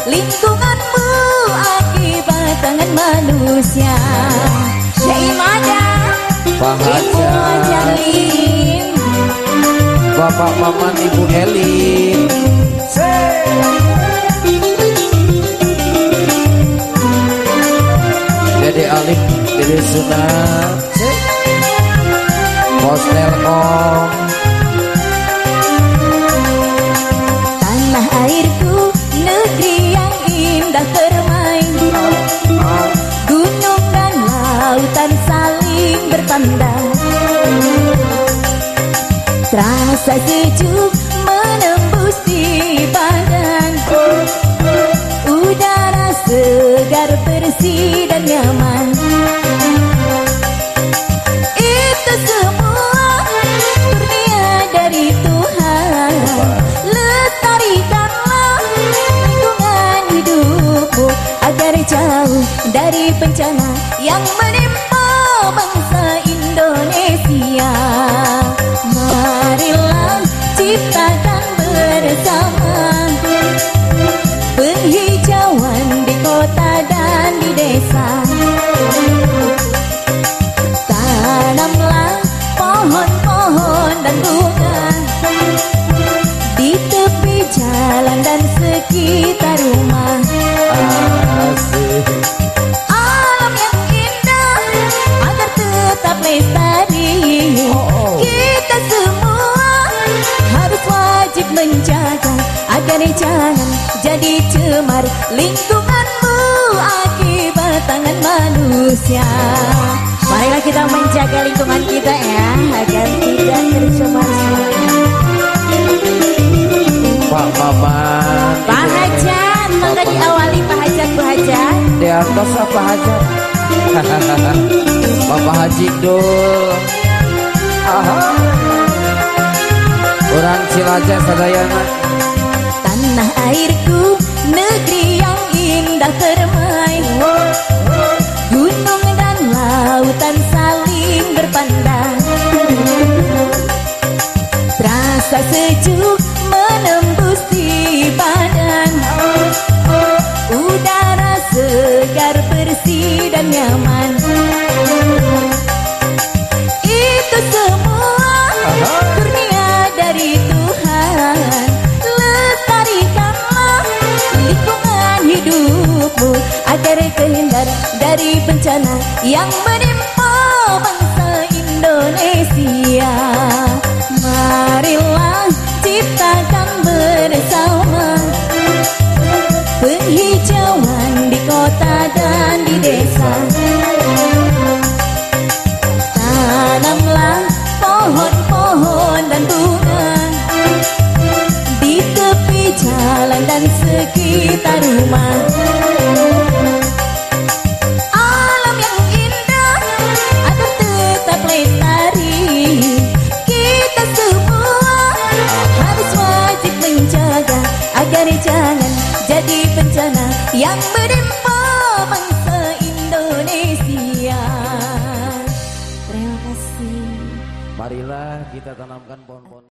lingkunganmu akibat tangan manusia. Syahimada, Pak Ibu Hajalin, Bapak Maman, Ibu Elin, Dede Alif, Dede Sunat, Bos Telkom. tanah airku, negeri yang indah permai, gunung dan lautan saling berpandang, terasa sejuk menembus di badan, udara segar bersih dan nyaman. Itu semua kurnia dari Tuhan. Lestarikanlah lingkungan hidupmu agar jauh dari bencana yang menimpa bangsa Indonesia. Marilah ciptakan bersama penghijauan di kota dan di desa. Tanamlah pohon-pohon dan bunga di tepi jalan dan sekitar rumah. Asik. Alam yang indah agar tetap lestari. Kita semua harus wajib menjaga agar jangan jadi cemar lingkunganmu akibat tangan manusia. Marilah kita menjaga lingkungan kita ya agar tidak tercemar semuanya. Pak Maman, Pak Hajat, maka diawali Pak Hajat, Bu Hajat. di atas apa Hajat? Bapak Haji Dul. Orang Cilacap Sadayana. Tanah airku, negeri yang indah permai, gunung dan lautan saling berpandang, terasa sejuk menembus di badan, udara segar bersih dan nyaman. Itu semua kurnia dari Tuhan. Lestarikanlah lingkungan hidupmu agar terhindar dari bencana yang menimpa bangsa Indonesia. Marilah ciptakan bersama penghijauan di kota dan di desa. Tanamlah pohon-pohon dan bunga di tepi jalan dan sekitar rumah. Alam yang indah agar tetap lestari. Kita semua harus wajib menjaga agar jangan jadi bencana yang menimpa bangsa Indonesia. Terima kasih. Marilah kita tanamkan pohon-pohon.